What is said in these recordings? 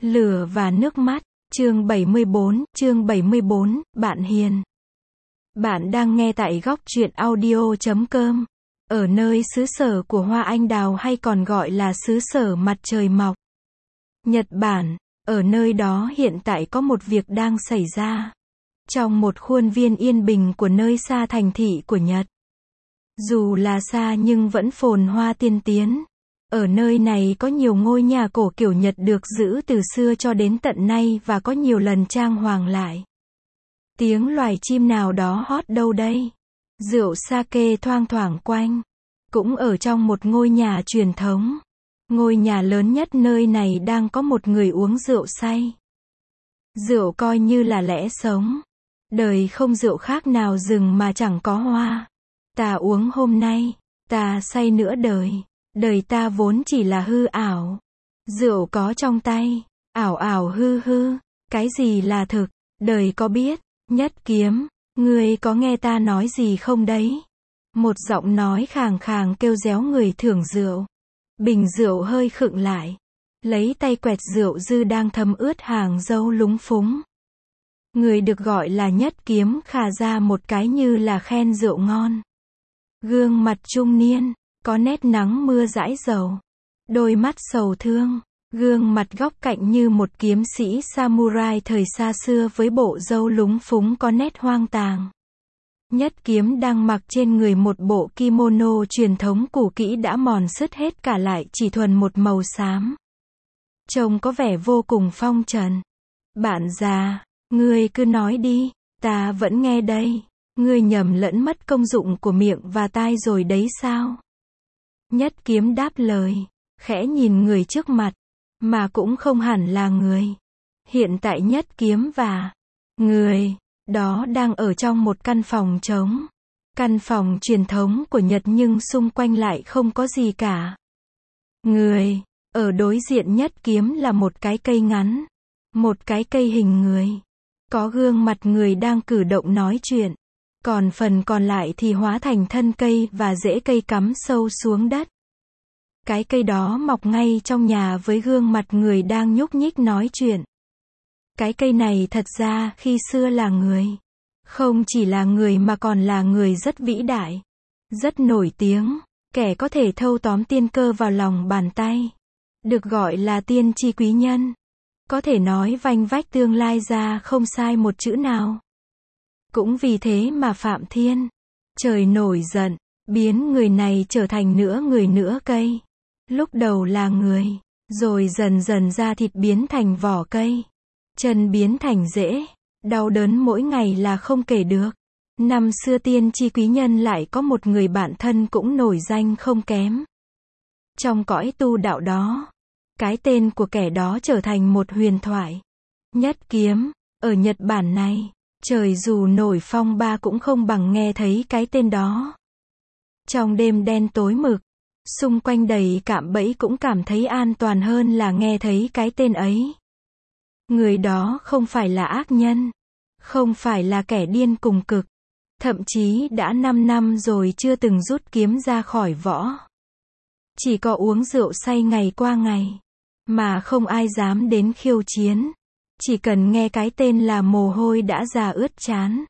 Lửa và nước mắt, chương 74, bạn hiền. Bạn đang nghe tại góc truyện audio.com, ở nơi xứ sở của hoa anh đào hay còn gọi là xứ sở mặt trời mọc. Nhật Bản, ở nơi đó hiện tại có một việc đang xảy ra. Trong một khuôn viên yên bình của nơi xa thành thị của Nhật. Dù là xa nhưng vẫn phồn hoa tiên tiến. Ở nơi này có nhiều ngôi nhà cổ kiểu Nhật được giữ từ xưa cho đến tận nay và có nhiều lần trang hoàng lại. Tiếng loài chim nào đó hót đâu đây? Rượu sake thoang thoảng quanh. Cũng ở trong một ngôi nhà truyền thống. Ngôi nhà lớn nhất nơi này đang có một người uống rượu say. Rượu coi như là lẽ sống. Đời không rượu khác nào rừng mà chẳng có hoa. Ta uống hôm nay, ta say nửa đời. Đời ta vốn chỉ là hư ảo. Rượu có trong tay, ảo ảo hư hư. Cái gì là thực, đời có biết. Nhất Kiếm, ngươi có nghe ta nói gì không đấy? Một giọng nói khàn khàn kêu réo người thưởng rượu. Bình rượu hơi khựng lại. Lấy tay quẹt rượu dư đang thấm ướt hàng râu lúng phúng. Người được gọi là Nhất Kiếm khà ra một cái như là khen rượu ngon. Gương mặt trung niên, có nét nắng mưa dãi dầu. Đôi mắt sầu thương, gương mặt góc cạnh như một kiếm sĩ samurai thời xa xưa với bộ râu lúng phúng có nét hoang tàng. Nhất Kiếm đang mặc trên người một bộ kimono truyền thống cũ kỹ đã mòn sứt hết cả lại chỉ thuần một màu xám. Trông có vẻ vô cùng phong trần. Bạn già, ngươi cứ nói đi, ta vẫn nghe đây. Ngươi nhầm lẫn mất công dụng của miệng và tai rồi đấy sao? Nhất Kiếm đáp lời, khẽ nhìn người trước mặt, mà cũng không hẳn là người. Hiện tại Nhất Kiếm và người đó đang ở trong một căn phòng trống. Căn phòng truyền thống của Nhật nhưng xung quanh lại không có gì cả. Người ở đối diện Nhất Kiếm là một cái cây ngắn, một cái cây hình người. Có gương mặt người đang cử động nói chuyện. Còn phần còn lại thì hóa thành thân cây và rễ cây cắm sâu xuống đất. Cái cây đó mọc ngay trong nhà với gương mặt người đang nhúc nhích nói chuyện. Cái cây này thật ra khi xưa là người. Không chỉ là người mà còn là người rất vĩ đại. Rất nổi tiếng. Kẻ có thể thâu tóm tiên cơ vào lòng bàn tay. Được gọi là tiên tri quý nhân. Có thể nói vanh vách tương lai ra không sai một chữ nào. Cũng vì thế mà Phạm Thiên, trời nổi giận, biến người này trở thành nửa người nửa cây. Lúc đầu là người, rồi dần dần da thịt biến thành vỏ cây, chân biến thành rễ, đau đớn mỗi ngày là không kể được. Năm xưa tiên tri quý nhân lại có một người bạn thân cũng nổi danh không kém. Trong cõi tu đạo đó, cái tên của kẻ đó trở thành một huyền thoại. Nhất Kiếm, ở Nhật Bản này. Trời dù nổi phong ba cũng không bằng nghe thấy cái tên đó. Trong đêm đen tối mực, xung quanh đầy cạm bẫy cũng cảm thấy an toàn hơn là nghe thấy cái tên ấy. Người đó không phải là ác nhân, không phải là kẻ điên cùng cực, thậm chí đã 5 năm rồi chưa từng rút kiếm ra khỏi vỏ. Chỉ có uống rượu say ngày qua ngày, mà không ai dám đến khiêu chiến. Chỉ cần nghe cái tên là mồ hôi đã ra ướt trán.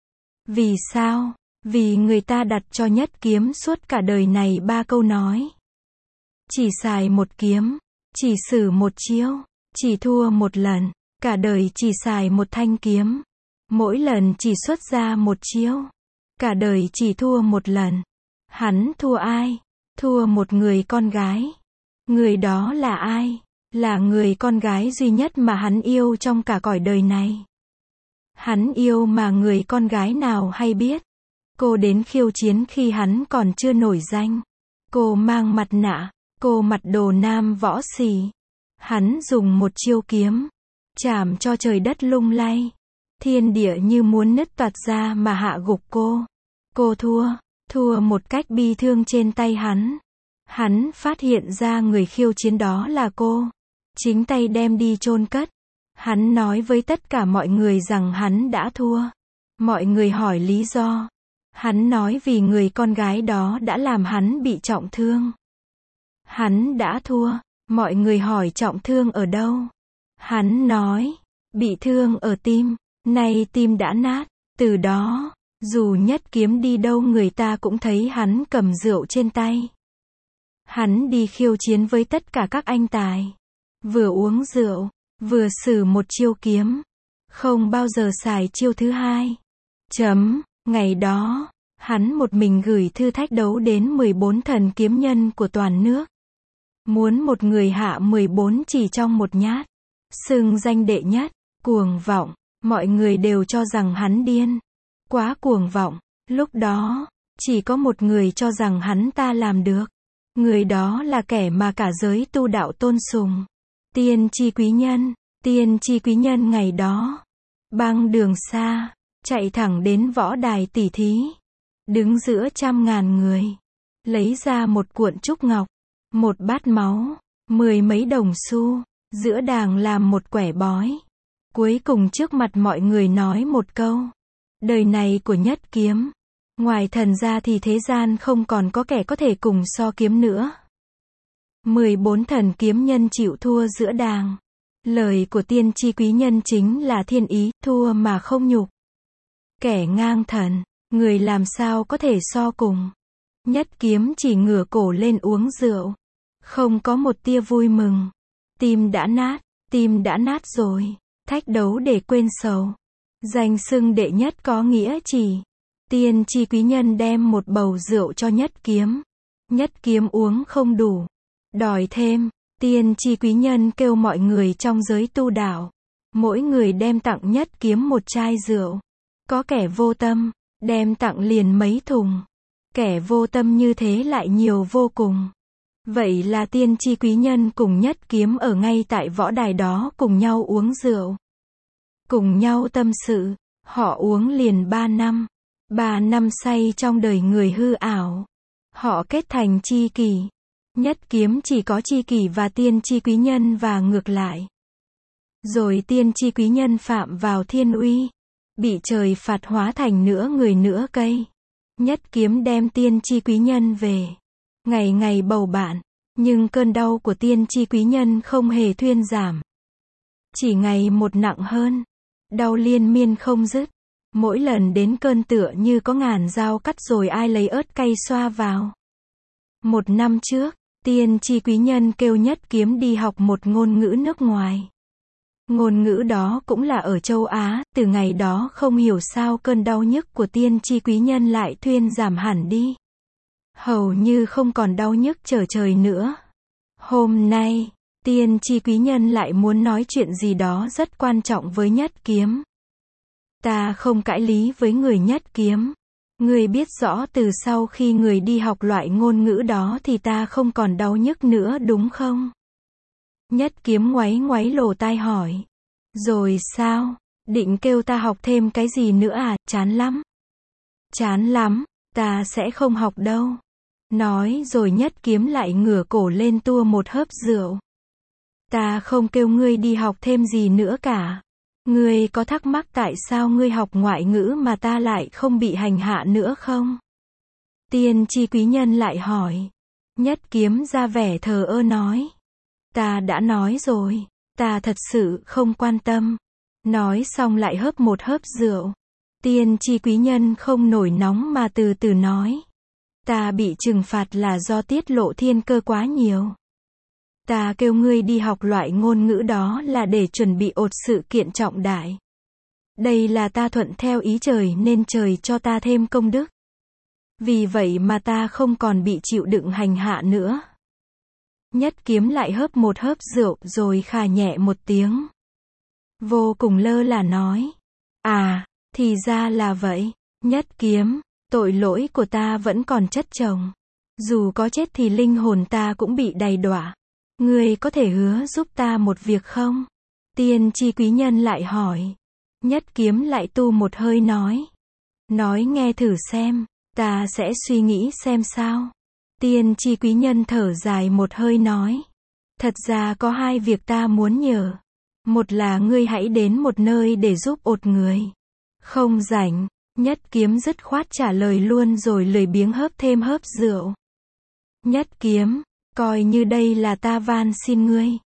Vì sao? Vì người ta đặt cho Nhất Kiếm suốt cả đời này 3 câu nói. Chỉ xài một kiếm, chỉ sử một chiêu, chỉ thua một lần, cả đời chỉ xài một thanh kiếm. Mỗi lần chỉ xuất ra một chiêu, cả đời chỉ thua một lần. Hắn thua ai? Thua một người con gái. Người đó là ai? Là người con gái duy nhất mà hắn yêu trong cả cõi đời này. Hắn yêu mà người con gái nào hay biết. Cô đến khiêu chiến khi hắn còn chưa nổi danh. Cô mang mặt nạ, cô mặc đồ nam võ sĩ. Hắn dùng một chiêu kiếm, chảm cho trời đất lung lay. Thiên địa như muốn nứt toạc ra mà hạ gục cô. Cô thua một cách bi thương trên tay hắn. Hắn phát hiện ra người khiêu chiến đó là cô. Chính tay đem đi chôn cất. Hắn nói với tất cả mọi người rằng hắn đã thua. Mọi người hỏi lý do. Hắn nói vì người con gái đó đã làm hắn bị trọng thương. Hắn đã thua. Mọi người hỏi trọng thương ở đâu. Hắn nói, bị thương ở tim, nay tim đã nát, từ đó, dù Nhất Kiếm đi đâu người ta cũng thấy hắn cầm rượu trên tay. Hắn đi khiêu chiến với tất cả các anh tài. Vừa uống rượu, vừa sử một chiêu kiếm. Không bao giờ xài chiêu thứ hai. Ngày đó, hắn một mình gửi thư thách đấu đến 14 thần kiếm nhân của toàn nước. Muốn một người hạ 14 chỉ trong một nhát. Xưng danh đệ nhất, cuồng vọng, mọi người đều cho rằng hắn điên. Quá cuồng vọng, lúc đó, chỉ có một người cho rằng hắn ta làm được. Người đó là kẻ mà cả giới tu đạo tôn sùng. Tiên tri quý nhân. Tiên tri quý nhân ngày đó, băng đường xa, chạy thẳng đến võ đài tỉ thí. Đứng giữa trăm ngàn người. Lấy ra một cuộn trúc ngọc, một bát máu, 10 mấy đồng xu, giữa đàng làm một quẻ bói. Cuối cùng trước mặt mọi người nói một câu. Đời này của Nhất Kiếm, ngoài thần ra thì thế gian không còn có kẻ có thể cùng so kiếm nữa. 14 thần kiếm nhân chịu thua giữa đàng. Lời của tiên tri quý nhân chính là thiên ý, thua mà không nhục. Kẻ ngang thần, người làm sao có thể so cùng. Nhất Kiếm chỉ ngửa cổ lên uống rượu. Không có một tia vui mừng. Tim đã nát rồi. Thách đấu để quên sầu. Danh xưng đệ nhất có nghĩa chỉ. Tiên tri quý nhân đem một bầu rượu cho Nhất Kiếm. Nhất Kiếm uống không đủ. Đòi thêm. Tiên tri quý nhân kêu mọi người trong giới tu đạo. Mỗi người đem tặng Nhất Kiếm một chai rượu. Có kẻ vô tâm, đem tặng liền mấy thùng. Kẻ vô tâm như thế lại nhiều vô cùng. Vậy là tiên tri quý nhân cùng Nhất Kiếm ở ngay tại võ đài đó cùng nhau uống rượu. Cùng nhau tâm sự. Họ uống liền 3 năm. 3 năm say trong đời người hư ảo. Họ kết thành tri kỷ. Nhất Kiếm chỉ có tri kỷ và tiên tri quý nhân và ngược lại. Rồi tiên tri quý nhân phạm vào thiên uy. Bị trời phạt hóa thành nửa người nửa cây. Nhất Kiếm đem tiên tri quý nhân về. Ngày ngày bầu bạn. Nhưng cơn đau của tiên tri quý nhân không hề thuyên giảm. Chỉ ngày một nặng hơn. Đau liên miên không dứt. Mỗi lần đến cơn tựa như có ngàn dao cắt rồi ai lấy ớt cay xoa vào. 1 năm trước, tiên tri quý nhân kêu Nhất Kiếm đi học một ngôn ngữ nước ngoài. Ngôn ngữ đó cũng là ở châu Á, từ ngày đó không hiểu sao cơn đau nhức của tiên tri quý nhân lại thuyên giảm hẳn đi. Hầu như không còn đau nhức trở trời nữa. Hôm nay, tiên tri quý nhân lại muốn nói chuyện gì đó rất quan trọng với Nhất Kiếm. Ta không cãi lý với người Nhất Kiếm. Người biết rõ từ sau khi người đi học loại ngôn ngữ đó thì ta không còn đau nhức nữa đúng không? Nhất Kiếm ngoáy ngoáy lỗ tai hỏi. Rồi sao? Định kêu ta học thêm cái gì nữa à? Chán lắm. Chán lắm, ta sẽ không học đâu. Nói rồi Nhất Kiếm lại ngửa cổ lên tua một hớp rượu. Ta không kêu ngươi đi học thêm gì nữa cả. Ngươi có thắc mắc tại sao ngươi học ngoại ngữ mà ta lại không bị hành hạ nữa không? Tiên tri quý nhân lại hỏi. Nhất Kiếm ra vẻ thờ ơ nói. Ta đã nói rồi, ta thật sự không quan tâm. Nói xong lại hớp một hớp rượu. Tiên tri quý nhân không nổi nóng mà từ từ nói. Ta bị trừng phạt là do tiết lộ thiên cơ quá nhiều. Ta kêu ngươi đi học loại ngôn ngữ đó là để chuẩn bị ột sự kiện trọng đại. Đây là ta thuận theo ý trời nên trời cho ta thêm công đức. Vì vậy mà ta không còn bị chịu đựng hành hạ nữa. Nhất Kiếm lại hớp một hớp rượu rồi khà nhẹ một tiếng. Vô cùng lơ là nói. À, thì ra là vậy. Nhất Kiếm, tội lỗi của ta vẫn còn chất chồng. Dù có chết thì linh hồn ta cũng bị đầy đọa. Ngươi có thể hứa giúp ta một việc không? Tiên tri quý nhân lại hỏi. Nhất Kiếm lại tu một hơi nói. Nói nghe thử xem, ta sẽ suy nghĩ xem sao. Tiên tri quý nhân thở dài một hơi nói. Thật ra có 2 việc ta muốn nhờ. Một là ngươi hãy đến một nơi để giúp ột người. Không rảnh. Nhất Kiếm dứt khoát trả lời luôn rồi lười biếng hớp thêm hớp rượu. Nhất Kiếm, coi như đây là ta van xin ngươi.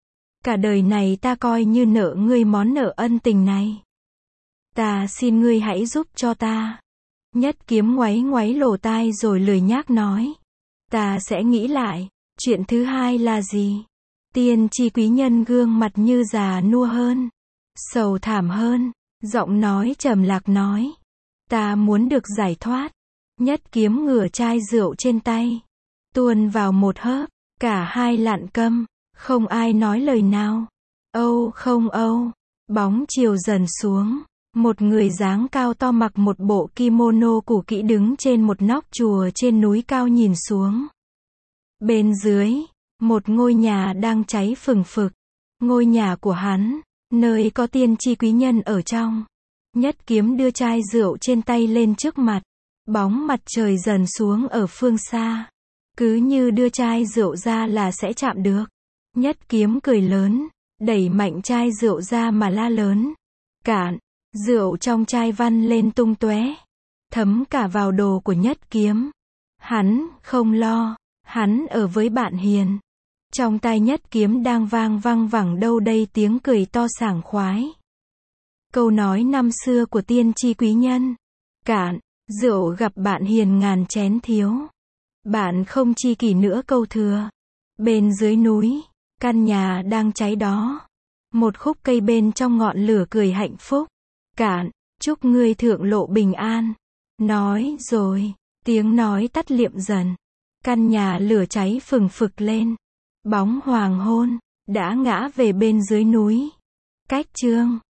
Cả đời này ta coi như nợ ngươi món nợ ân tình này. Ta xin ngươi hãy giúp cho ta. Nhất Kiếm ngoáy ngoáy lỗ tai rồi lười nhác nói. Ta sẽ nghĩ lại. Chuyện thứ hai là gì? Tiên tri quý nhân gương mặt như già nua hơn, sầu thảm hơn, giọng nói trầm lạc nói. Ta muốn được giải thoát. Nhất Kiếm ngửa chai rượu trên tay, tuôn vào một hớp, cả hai lặng câm, không ai nói lời nào. Âu không âu, bóng chiều dần xuống, một người dáng cao to mặc một bộ kimono cũ kỹ đứng trên một nóc chùa trên núi cao nhìn xuống. Bên dưới, một ngôi nhà đang cháy phừng phực. Ngôi nhà của hắn, nơi có tiên tri quý nhân ở trong. Nhất Kiếm đưa chai rượu trên tay lên trước mặt. Bóng mặt trời dần xuống ở phương xa. Cứ như đưa chai rượu ra là sẽ chạm được. Nhất Kiếm cười lớn, đẩy mạnh chai rượu ra mà la lớn. Cạn, rượu trong chai văng lên tung tóe, thấm cả vào đồ của Nhất Kiếm. Hắn không lo, hắn ở với bạn hiền. Trong tai Nhất Kiếm đang vang vẳng đâu đây tiếng cười to sảng khoái. Câu nói năm xưa của tiên tri quý nhân. Cạn, rượu gặp bạn hiền ngàn chén thiếu. Bạn không chi kỷ nữa câu thừa. Bên dưới núi, căn nhà đang cháy đó. Một khúc cây bên trong ngọn lửa cười hạnh phúc. Cạn, chúc ngươi thượng lộ bình an. Nói rồi, tiếng nói tắt liệm dần. Căn nhà lửa cháy phừng phực lên. Bóng hoàng hôn đã ngã về bên dưới núi. Cách chương